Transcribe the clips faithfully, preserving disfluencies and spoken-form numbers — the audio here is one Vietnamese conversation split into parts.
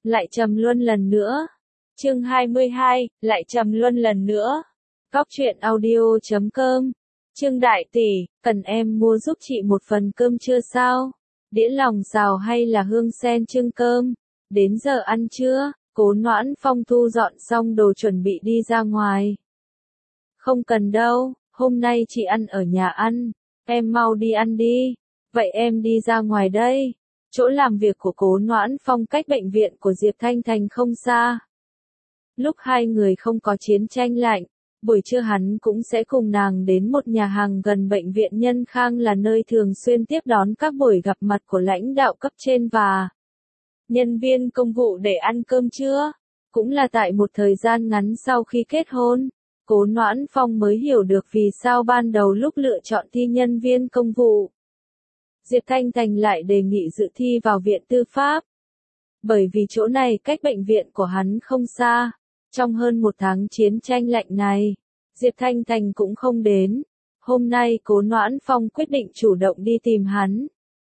lại trầm luân lần nữa. Chương hai mươi hai, lại trầm luân lần nữa. Góc truyện audio chấm com. Trương đại tỷ, cần em mua giúp chị một phần cơm trưa sao? Đĩa lòng xào hay là hương sen trưng cơm? Đến giờ ăn trưa, Cố Noãn Phong thu dọn xong đồ chuẩn bị đi ra ngoài. Không cần đâu, hôm nay chị ăn ở nhà ăn, em mau đi ăn đi. Vậy em đi ra ngoài đây. Chỗ làm việc của Cố Noãn Phong cách bệnh viện của Diệp Thanh Thành không xa. Lúc hai người không có chiến tranh lạnh, buổi trưa hắn cũng sẽ cùng nàng đến một nhà hàng gần bệnh viện Nhân Khang là nơi thường xuyên tiếp đón các buổi gặp mặt của lãnh đạo cấp trên và nhân viên công vụ để ăn cơm trưa. Cũng là tại một thời gian ngắn sau khi kết hôn, Cố Noãn Phong mới hiểu được vì sao ban đầu lúc lựa chọn thi nhân viên công vụ, Diệp Thanh Thành lại đề nghị dự thi vào viện tư pháp. Bởi vì chỗ này cách bệnh viện của hắn không xa. Trong hơn một tháng chiến tranh lạnh này, Diệp Thanh Thành cũng không đến. Hôm nay Cố Noãn Phong quyết định chủ động đi tìm hắn.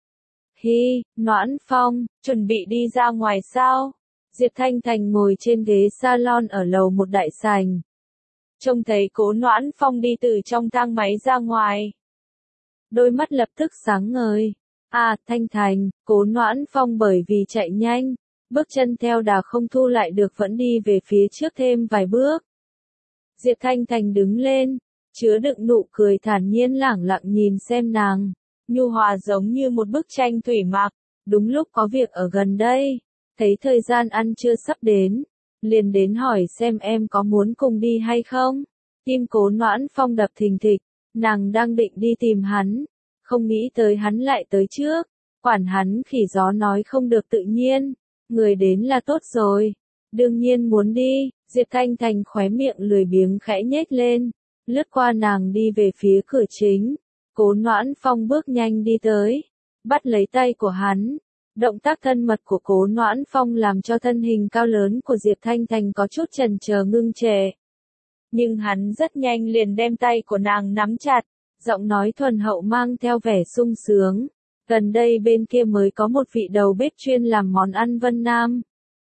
Hi, Noãn Phong, chuẩn bị đi ra ngoài sao? Diệp Thanh Thành ngồi trên ghế salon ở lầu một đại sảnh. Trông thấy Cố Noãn Phong đi từ trong thang máy ra ngoài. Đôi mắt lập tức sáng ngời. À, Thanh Thành, Cố Noãn Phong bởi vì chạy nhanh, bước chân theo đà không thu lại được vẫn đi về phía trước thêm vài bước. Diệp Thanh Thành đứng lên, chứa đựng nụ cười thản nhiên lẳng lặng nhìn xem nàng, nhu hòa giống như một bức tranh thủy mặc. Đúng lúc có việc ở gần đây, thấy thời gian ăn trưa sắp đến, liền đến hỏi xem em có muốn cùng đi hay không. Tim Cố Noãn Phong đập thình thịch, nàng đang định đi tìm hắn, không nghĩ tới hắn lại tới trước. Quản hắn khỉ gió nói không được tự nhiên, người đến là tốt rồi, đương nhiên muốn đi. Diệp Thanh Thành khóe miệng lười biếng khẽ nhếch lên, lướt qua nàng đi về phía cửa chính. Cố Noãn Phong bước nhanh đi tới, bắt lấy tay của hắn. Động tác thân mật của Cố Noãn Phong làm cho thân hình cao lớn của Diệp Thanh Thành có chút chần chờ ngưng trệ. Nhưng hắn rất nhanh liền đem tay của nàng nắm chặt, giọng nói thuần hậu mang theo vẻ sung sướng. Gần đây bên kia mới có một vị đầu bếp chuyên làm món ăn Vân Nam.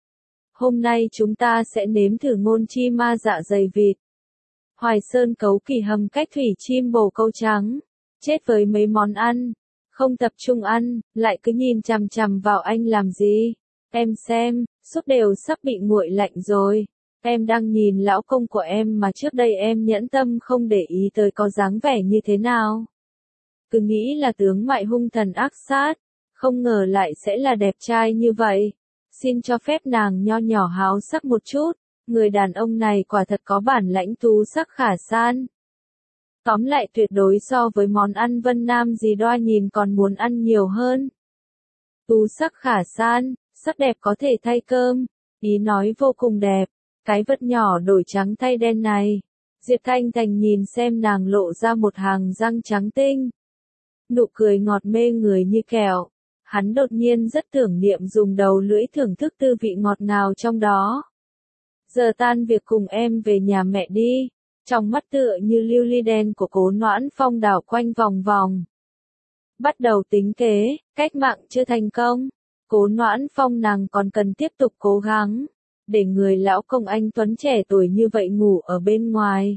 Hôm nay chúng ta sẽ nếm thử ngôn chi ma dạ dày vịt, Hoài Sơn cấu kỳ hầm cách thủy chim bồ câu trắng. Chết với mấy món ăn, không tập trung ăn, lại cứ nhìn chằm chằm vào anh làm gì? Em xem, súp đều sắp bị nguội lạnh rồi. Em đang nhìn lão công của em mà trước đây em nhẫn tâm không để ý tới có dáng vẻ như thế nào. Cứ nghĩ là tướng mại hung thần ác sát, không ngờ lại sẽ là đẹp trai như vậy. Xin cho phép nàng nho nhỏ háo sắc một chút, người đàn ông này quả thật có bản lãnh tú sắc khả san. Tóm lại tuyệt đối so với món ăn Vân Nam gì đoa nhìn còn muốn ăn nhiều hơn. Tú sắc khả san, sắc đẹp có thể thay cơm, ý nói vô cùng đẹp. Cái vật nhỏ đổi trắng thay đen này. Diệp Thanh Thành nhìn xem nàng lộ ra một hàng răng trắng tinh. Nụ cười ngọt mê người như kẹo. Hắn đột nhiên rất tưởng niệm dùng đầu lưỡi thưởng thức tư vị ngọt ngào trong đó. Giờ tan việc cùng em về nhà mẹ đi. Trong mắt tựa như lưu ly đen của Cố Noãn Phong đảo quanh vòng vòng. Bắt đầu tính kế, cách mạng chưa thành công. Cố Noãn Phong nàng còn cần tiếp tục cố gắng. Để người lão công anh Tuấn trẻ tuổi như vậy ngủ ở bên ngoài.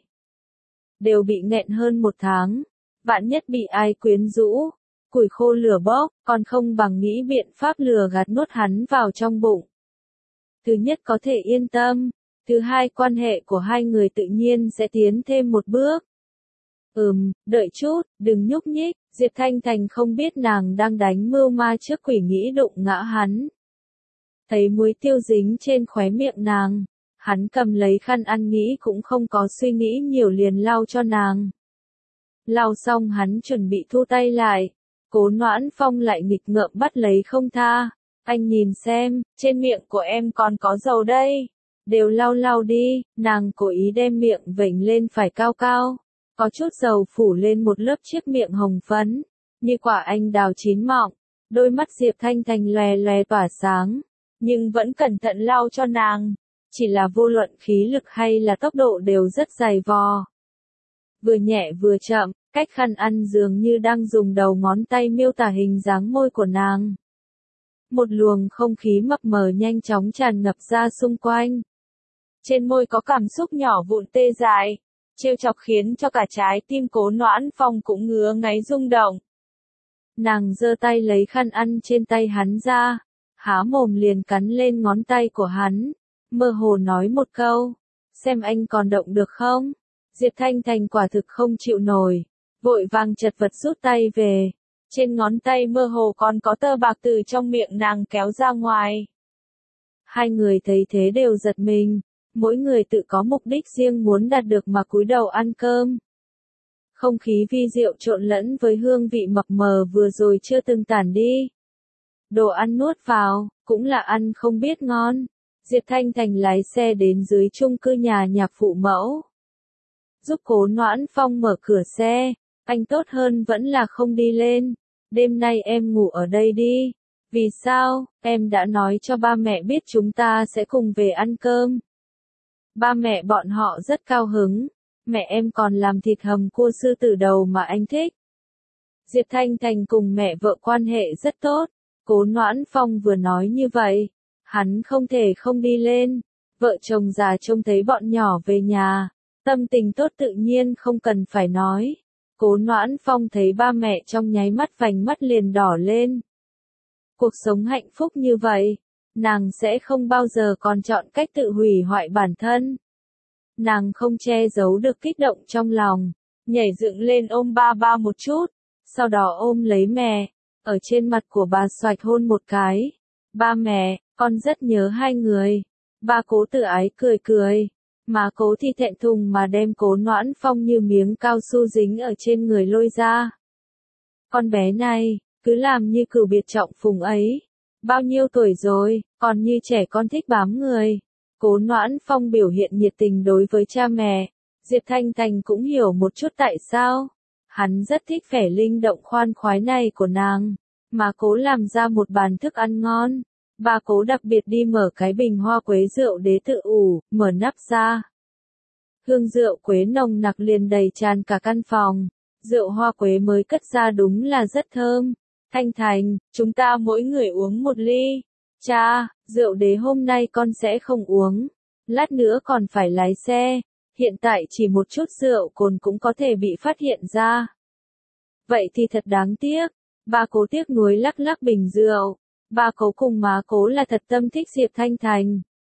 Đều bị nghẹn hơn một tháng. Vạn nhất bị ai quyến rũ. Củi khô lửa bốc, còn không bằng nghĩ biện pháp lừa gạt nuốt hắn vào trong bụng. Thứ nhất có thể yên tâm. Thứ hai quan hệ của hai người tự nhiên sẽ tiến thêm một bước. Ừm, đợi chút, đừng nhúc nhích. Diệp Thanh Thành không biết nàng đang đánh mưu ma trước quỷ nghĩ đụng ngã hắn. Thấy muối tiêu dính trên khóe miệng nàng, hắn cầm lấy khăn ăn nghĩ cũng không có suy nghĩ nhiều liền lau cho nàng. Lau xong hắn chuẩn bị thu tay lại, Cố Noãn Phong lại nghịch ngợm bắt lấy không tha. Anh nhìn xem, trên miệng của em còn có dầu đây. Đều lau lau đi. Nàng cố ý đem miệng vểnh lên phải cao cao. Có chút dầu phủ lên một lớp chiếc miệng hồng phấn, như quả anh đào chín mọng. Đôi mắt Diệp Thanh Thành lòe lòe tỏa sáng, nhưng vẫn cẩn thận lau cho nàng. Chỉ là vô luận khí lực hay là tốc độ đều rất dày vò. Vừa nhẹ vừa chậm, cách khăn ăn dường như đang dùng đầu ngón tay miêu tả hình dáng môi của nàng. Một luồng không khí mập mờ nhanh chóng tràn ngập ra xung quanh. Trên môi có cảm xúc nhỏ vụn tê dại, trêu chọc khiến cho cả trái tim Cố Noãn Phong cũng ngứa ngáy rung động. Nàng giơ tay lấy khăn ăn trên tay hắn ra, há mồm liền cắn lên ngón tay của hắn, mơ hồ nói một câu, xem anh còn động được không? Diệp Thanh Thành quả thực không chịu nổi, vội vàng chật vật rút tay về, trên ngón tay mơ hồ còn có tơ bạc từ trong miệng nàng kéo ra ngoài. Hai người thấy thế đều giật mình, mỗi người tự có mục đích riêng muốn đạt được mà cúi đầu ăn cơm. Không khí vi diệu trộn lẫn với hương vị mập mờ vừa rồi chưa từng tản đi. Đồ ăn nuốt vào, cũng là ăn không biết ngon. Diệp Thanh Thành lái xe đến dưới chung cư nhà nhạc phụ mẫu. Giúp Cố Noãn Phong mở cửa xe, anh tốt hơn vẫn là không đi lên. Đêm nay em ngủ ở đây đi. Vì sao? Em đã nói cho ba mẹ biết chúng ta sẽ cùng về ăn cơm. Ba mẹ bọn họ rất cao hứng. Mẹ em còn làm thịt hầm cua sư tử đầu mà anh thích. Diệp Thanh Thành cùng mẹ vợ quan hệ rất tốt. Cố Noãn Phong vừa nói như vậy, hắn không thể không đi lên. Vợ chồng già trông thấy bọn nhỏ về nhà, tâm tình tốt tự nhiên không cần phải nói. Cố Noãn Phong thấy ba mẹ trong nháy mắt vành mắt liền đỏ lên. Cuộc sống hạnh phúc như vậy, nàng sẽ không bao giờ còn chọn cách tự hủy hoại bản thân. Nàng không che giấu được kích động trong lòng, nhảy dựng lên ôm ba ba một chút, sau đó ôm lấy mẹ, ở trên mặt của bà xoạch hôn một cái. Ba mẹ, con rất nhớ hai người. Ba Cố tự ái cười cười, mà Cố thì thẹn thùng mà đem Cố Noãn Phong như miếng cao su dính ở trên người lôi ra. Con bé này, cứ làm như cửu biệt trọng phùng ấy. Bao nhiêu tuổi rồi, còn như trẻ con thích bám người. Cố Noãn Phong biểu hiện nhiệt tình đối với cha mẹ. Diệp Thanh Thành cũng hiểu một chút tại sao. Hắn rất thích vẻ linh động khoan khoái này của nàng, mà Cố làm ra một bàn thức ăn ngon. Ba Cố đặc biệt đi mở cái bình hoa quế rượu đế tự ủ, mở nắp ra. Hương rượu quế nồng nặc liền đầy tràn cả căn phòng. Rượu hoa quế mới cất ra đúng là rất thơm. Thanh Thành, chúng ta mỗi người uống một ly. Cha, rượu đế hôm nay con sẽ không uống. Lát nữa còn phải lái xe. Hiện tại chỉ một chút rượu cồn cũng có thể bị phát hiện ra. Vậy thì thật đáng tiếc. Ba Cố tiếc nuối lắc lắc bình rượu. Ba Cố cùng má Cố là thật tâm thích Diệp Thanh Thành.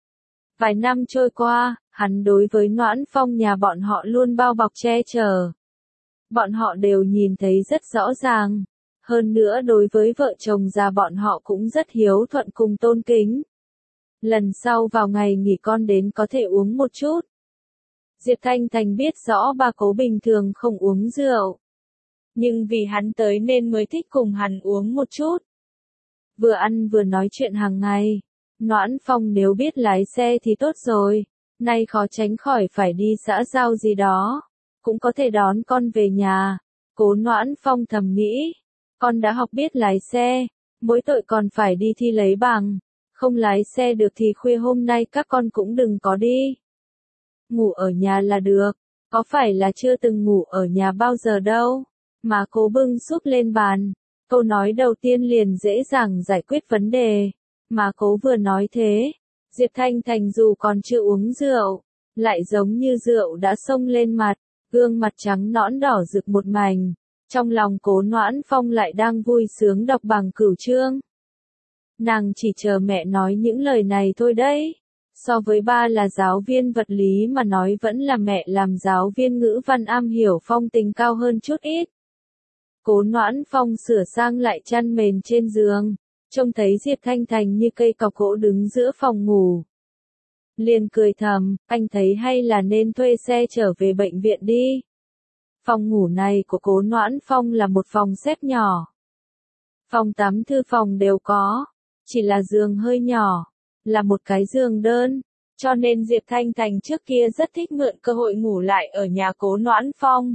Vài năm trôi qua, hắn đối với Noãn Phong nhà bọn họ luôn bao bọc che chở. Bọn họ đều nhìn thấy rất rõ ràng. Hơn nữa đối với vợ chồng già bọn họ cũng rất hiếu thuận cùng tôn kính. Lần sau vào ngày nghỉ con đến có thể uống một chút. Diệp Thanh Thành biết rõ ba Cố bình thường không uống rượu. Nhưng vì hắn tới nên mới thích cùng hắn uống một chút. Vừa ăn vừa nói chuyện hàng ngày. Noãn Phong nếu biết lái xe thì tốt rồi. Nay khó tránh khỏi phải đi xã giao gì đó. Cũng có thể đón con về nhà. Cố Noãn Phong thầm nghĩ. Con đã học biết lái xe. Mỗi tội còn phải đi thi lấy bằng. Không lái xe được thì khuya hôm nay các con cũng đừng có đi. Ngủ ở nhà là được. Có phải là chưa từng ngủ ở nhà bao giờ đâu. Mà Cố bưng súp lên bàn. Câu nói đầu tiên liền dễ dàng giải quyết vấn đề. Mà Cố vừa nói thế. Diệp Thanh Thành dù còn chưa uống rượu. Lại giống như rượu đã xông lên mặt. Gương mặt trắng nõn đỏ rực một mảnh. Trong lòng Cố Noãn Phong lại đang vui sướng đọc bằng cửu chương. Nàng chỉ chờ mẹ nói những lời này thôi đấy. So với ba là giáo viên vật lý mà nói vẫn là mẹ làm giáo viên ngữ văn am hiểu phong tình cao hơn chút ít. Cố Noãn Phong sửa sang lại chăn mền trên giường, trông thấy Diệp Thanh Thành như cây cọc gỗ đứng giữa phòng ngủ. Liền cười thầm, anh thấy hay là nên thuê xe trở về bệnh viện đi. Phòng ngủ này của Cố Noãn Phong là một phòng xếp nhỏ. Phòng tắm thư phòng đều có, chỉ là giường hơi nhỏ, là một cái giường đơn, cho nên Diệp Thanh Thành trước kia rất thích mượn cơ hội ngủ lại ở nhà Cố Noãn Phong.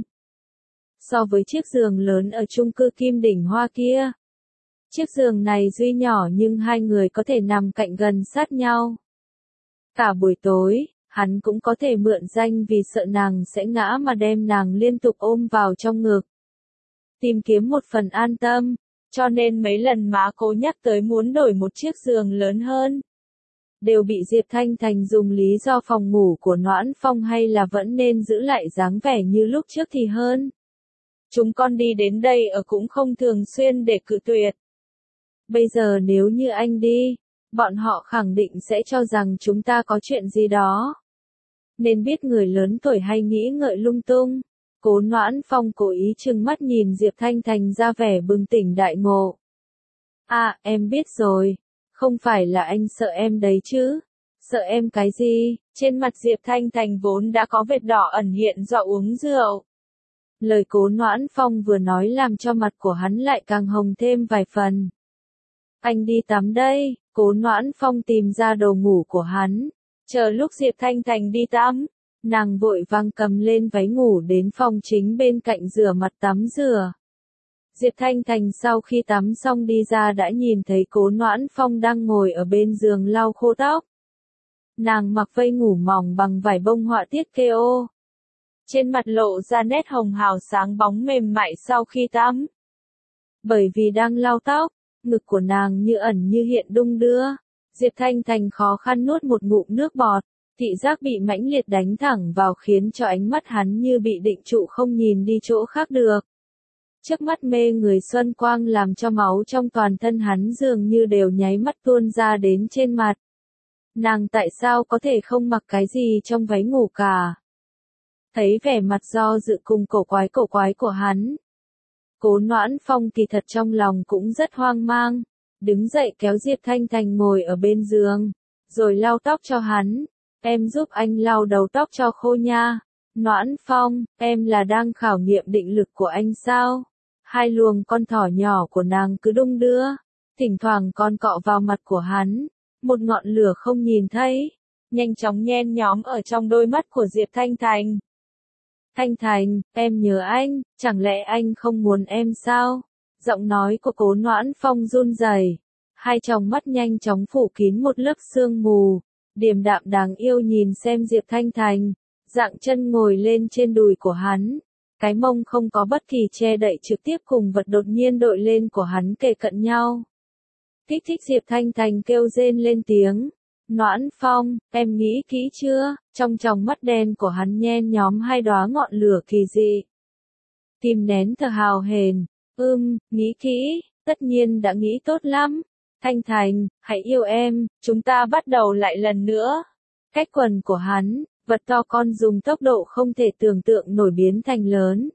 So với chiếc giường lớn ở chung cư Kim Đỉnh Hoa kia, chiếc giường này duy nhỏ nhưng hai người có thể nằm cạnh gần sát nhau. Cả buổi tối, hắn cũng có thể mượn danh vì sợ nàng sẽ ngã mà đem nàng liên tục ôm vào trong ngực. Tìm kiếm một phần an tâm, cho nên mấy lần má Cố nhắc tới muốn đổi một chiếc giường lớn hơn, đều bị Diệp Thanh Thành dùng lý do phòng ngủ của Noãn Phong hay là vẫn nên giữ lại dáng vẻ như lúc trước thì hơn. Chúng con đi đến đây ở cũng không thường xuyên để cự tuyệt. Bây giờ nếu như anh đi, bọn họ khẳng định sẽ cho rằng chúng ta có chuyện gì đó. Nên biết người lớn tuổi hay nghĩ ngợi lung tung. Cố Noãn Phong cố ý trừng mắt nhìn Diệp Thanh Thành ra vẻ bừng tỉnh đại ngộ. À, em biết rồi. Không phải là anh sợ em đấy chứ. Sợ em cái gì? Trên mặt Diệp Thanh Thành vốn đã có vệt đỏ ẩn hiện do uống rượu. Lời Cố Noãn Phong vừa nói làm cho mặt của hắn lại càng hồng thêm vài phần. Anh đi tắm đây. Cố Noãn Phong tìm ra đồ ngủ của hắn. Chờ lúc Diệp Thanh Thành đi tắm, nàng vội vàng cầm lên váy ngủ đến phòng chính bên cạnh rửa mặt tắm rửa. Diệp Thanh Thành sau khi tắm xong đi ra đã nhìn thấy Cố Noãn Phong đang ngồi ở bên giường lau khô tóc. Nàng mặc vây ngủ mỏng bằng vải bông họa tiết kê ô. Trên mặt lộ ra nét hồng hào sáng bóng mềm mại sau khi tắm. Bởi vì đang lau tóc, ngực của nàng như ẩn như hiện đung đưa. Diệp Thanh Thành khó khăn nuốt một ngụm nước bọt, thị giác bị mãnh liệt đánh thẳng vào khiến cho ánh mắt hắn như bị định trụ không nhìn đi chỗ khác được. Trước mắt mê người xuân quang làm cho máu trong toàn thân hắn dường như đều nháy mắt tuôn ra đến trên mặt. Nàng tại sao có thể không mặc cái gì trong váy ngủ cả? Thấy vẻ mặt do dự cùng cổ quái cổ quái của hắn. Cố Noãn Phong kỳ thật trong lòng cũng rất hoang mang. Đứng dậy kéo Diệp Thanh Thành ngồi ở bên giường, rồi lau tóc cho hắn. Em giúp anh lau đầu tóc cho khô nha. Noãn Phong, em là đang khảo nghiệm định lực của anh sao? Hai luồng con thỏ nhỏ của nàng cứ đung đưa, thỉnh thoảng còn cọ vào mặt của hắn. Một ngọn lửa không nhìn thấy, nhanh chóng nhen nhóm ở trong đôi mắt của Diệp Thanh Thành. Thanh Thành, em nhớ anh, chẳng lẽ anh không muốn em sao? Giọng nói của Cố Noãn Phong run rẩy, hai tròng mắt nhanh chóng phủ kín một lớp sương mù, điềm đạm đáng yêu nhìn xem Diệp Thanh Thành, dạng chân ngồi lên trên đùi của hắn, cái mông không có bất kỳ che đậy trực tiếp cùng vật đột nhiên đội lên của hắn kề cận nhau. Thích thích Diệp Thanh Thành kêu rên lên tiếng. Noãn Phong, em nghĩ kỹ chưa? Trong tròng mắt đen của hắn nhen nhóm hai đóa ngọn lửa kỳ dị. Kìm nén thở hào hển. Ưm, nghĩ kỹ, tất nhiên đã nghĩ tốt lắm. Thanh Thành, hãy yêu em, chúng ta bắt đầu lại lần nữa. Cách quần của hắn, vật to con dùng tốc độ không thể tưởng tượng nổi biến thành lớn.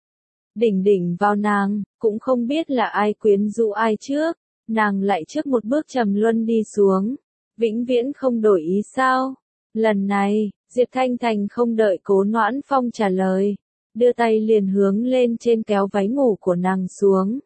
Đỉnh đỉnh vào nàng, cũng không biết là ai quyến rũ ai trước, nàng lại trước một bước trầm luân đi xuống. Vĩnh viễn không đổi ý sao? Lần này, Diệp Thanh Thành không đợi Cố Noãn Phong trả lời. Đưa tay liền hướng lên trên kéo váy ngủ của nàng xuống.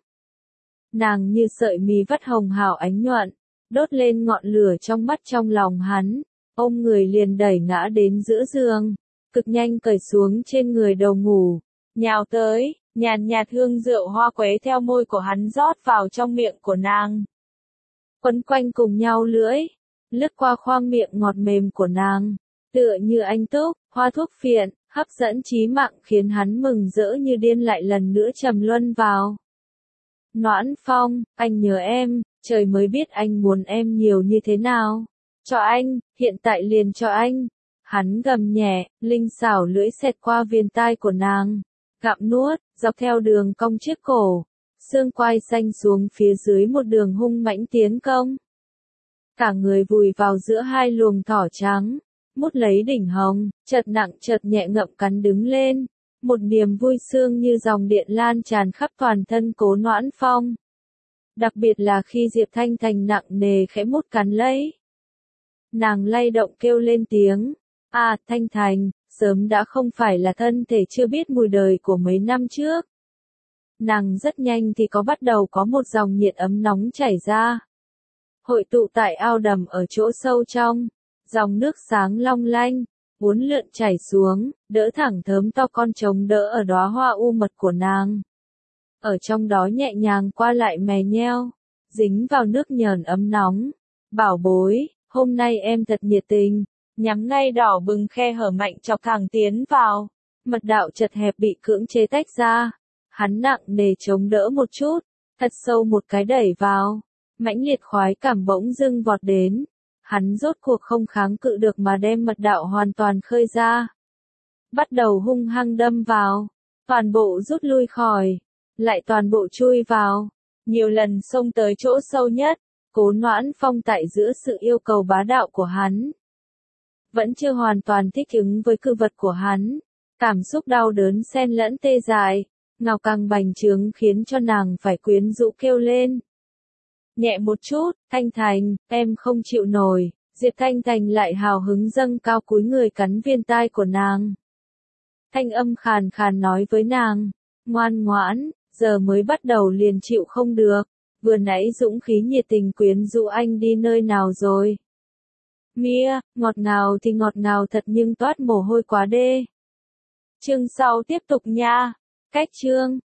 Nàng như sợi mì vắt hồng hào ánh nhuận, đốt lên ngọn lửa trong mắt trong lòng hắn, ôm người liền đẩy ngã đến giữa giường, cực nhanh cởi xuống trên người đầu ngủ, nhào tới, nhàn nhạt hương rượu hoa quế theo môi của hắn rót vào trong miệng của nàng. Quấn quanh cùng nhau lưỡi, lướt qua khoang miệng ngọt mềm của nàng, tựa như anh túc, hoa thuốc phiện, hấp dẫn trí mạng khiến hắn mừng rỡ như điên lại lần nữa trầm luân vào. Noãn Phong, anh nhớ em, trời mới biết anh muốn em nhiều như thế nào. Cho anh, hiện tại liền cho anh. Hắn gầm nhẹ, linh xảo lưỡi xẹt qua viền tai của nàng, gặm nuốt, dọc theo đường cong chiếc cổ, xương quai xanh xuống phía dưới một đường hung mãnh tiến công. Cả người vùi vào giữa hai luồng thỏ trắng, mút lấy đỉnh hồng, chợt nặng chợt nhẹ ngậm cắn đứng lên. Một niềm vui sương như dòng điện lan tràn khắp toàn thân Cố Noãn Phong. Đặc biệt là khi Diệp Thanh Thành nặng nề khẽ mút cắn lấy. Nàng lay động kêu lên tiếng. À, Thanh Thành, sớm đã không phải là thân thể chưa biết mùi đời của mấy năm trước. Nàng rất nhanh thì có bắt đầu có một dòng nhiệt ấm nóng chảy ra. Hội tụ tại ao đầm ở chỗ sâu trong. Dòng nước sáng long lanh, uốn lượn chảy xuống, đỡ thẳng thớm to con trống đỡ ở đóa hoa u mật của nàng. Ở trong đó nhẹ nhàng qua lại mè nheo, dính vào nước nhờn ấm nóng. Bảo bối, hôm nay em thật nhiệt tình, nhắm ngay đỏ bừng khe hở mạnh chọc thẳng tiến vào. Mật đạo chật hẹp bị cưỡng chế tách ra. Hắn nặng nề chống đỡ một chút, thật sâu một cái đẩy vào, mãnh liệt khoái cảm bỗng dưng vọt đến, hắn rốt cuộc không kháng cự được mà đem mật đạo hoàn toàn khơi ra. Bắt đầu hung hăng đâm vào, toàn bộ rút lui khỏi, lại toàn bộ chui vào, nhiều lần xông tới chỗ sâu nhất, Cố Noãn Phong tại giữa sự yêu cầu bá đạo của hắn, vẫn chưa hoàn toàn thích ứng với cự vật của hắn, cảm xúc đau đớn xen lẫn tê dại, ngào căng bành trướng khiến cho nàng phải quyến rũ kêu lên. Nhẹ một chút, Thanh Thành, em không chịu nổi, Diệp Thanh Thành lại hào hứng dâng cao cúi người cắn viên tai của nàng. Thanh âm khàn khàn nói với nàng, ngoan ngoãn, giờ mới bắt đầu liền chịu không được, vừa nãy dũng khí nhiệt tình quyến rũ anh đi nơi nào rồi. Mia, ngọt ngào thì ngọt ngào thật nhưng toát mồ hôi quá đê. Chương sau tiếp tục nha. Cách chương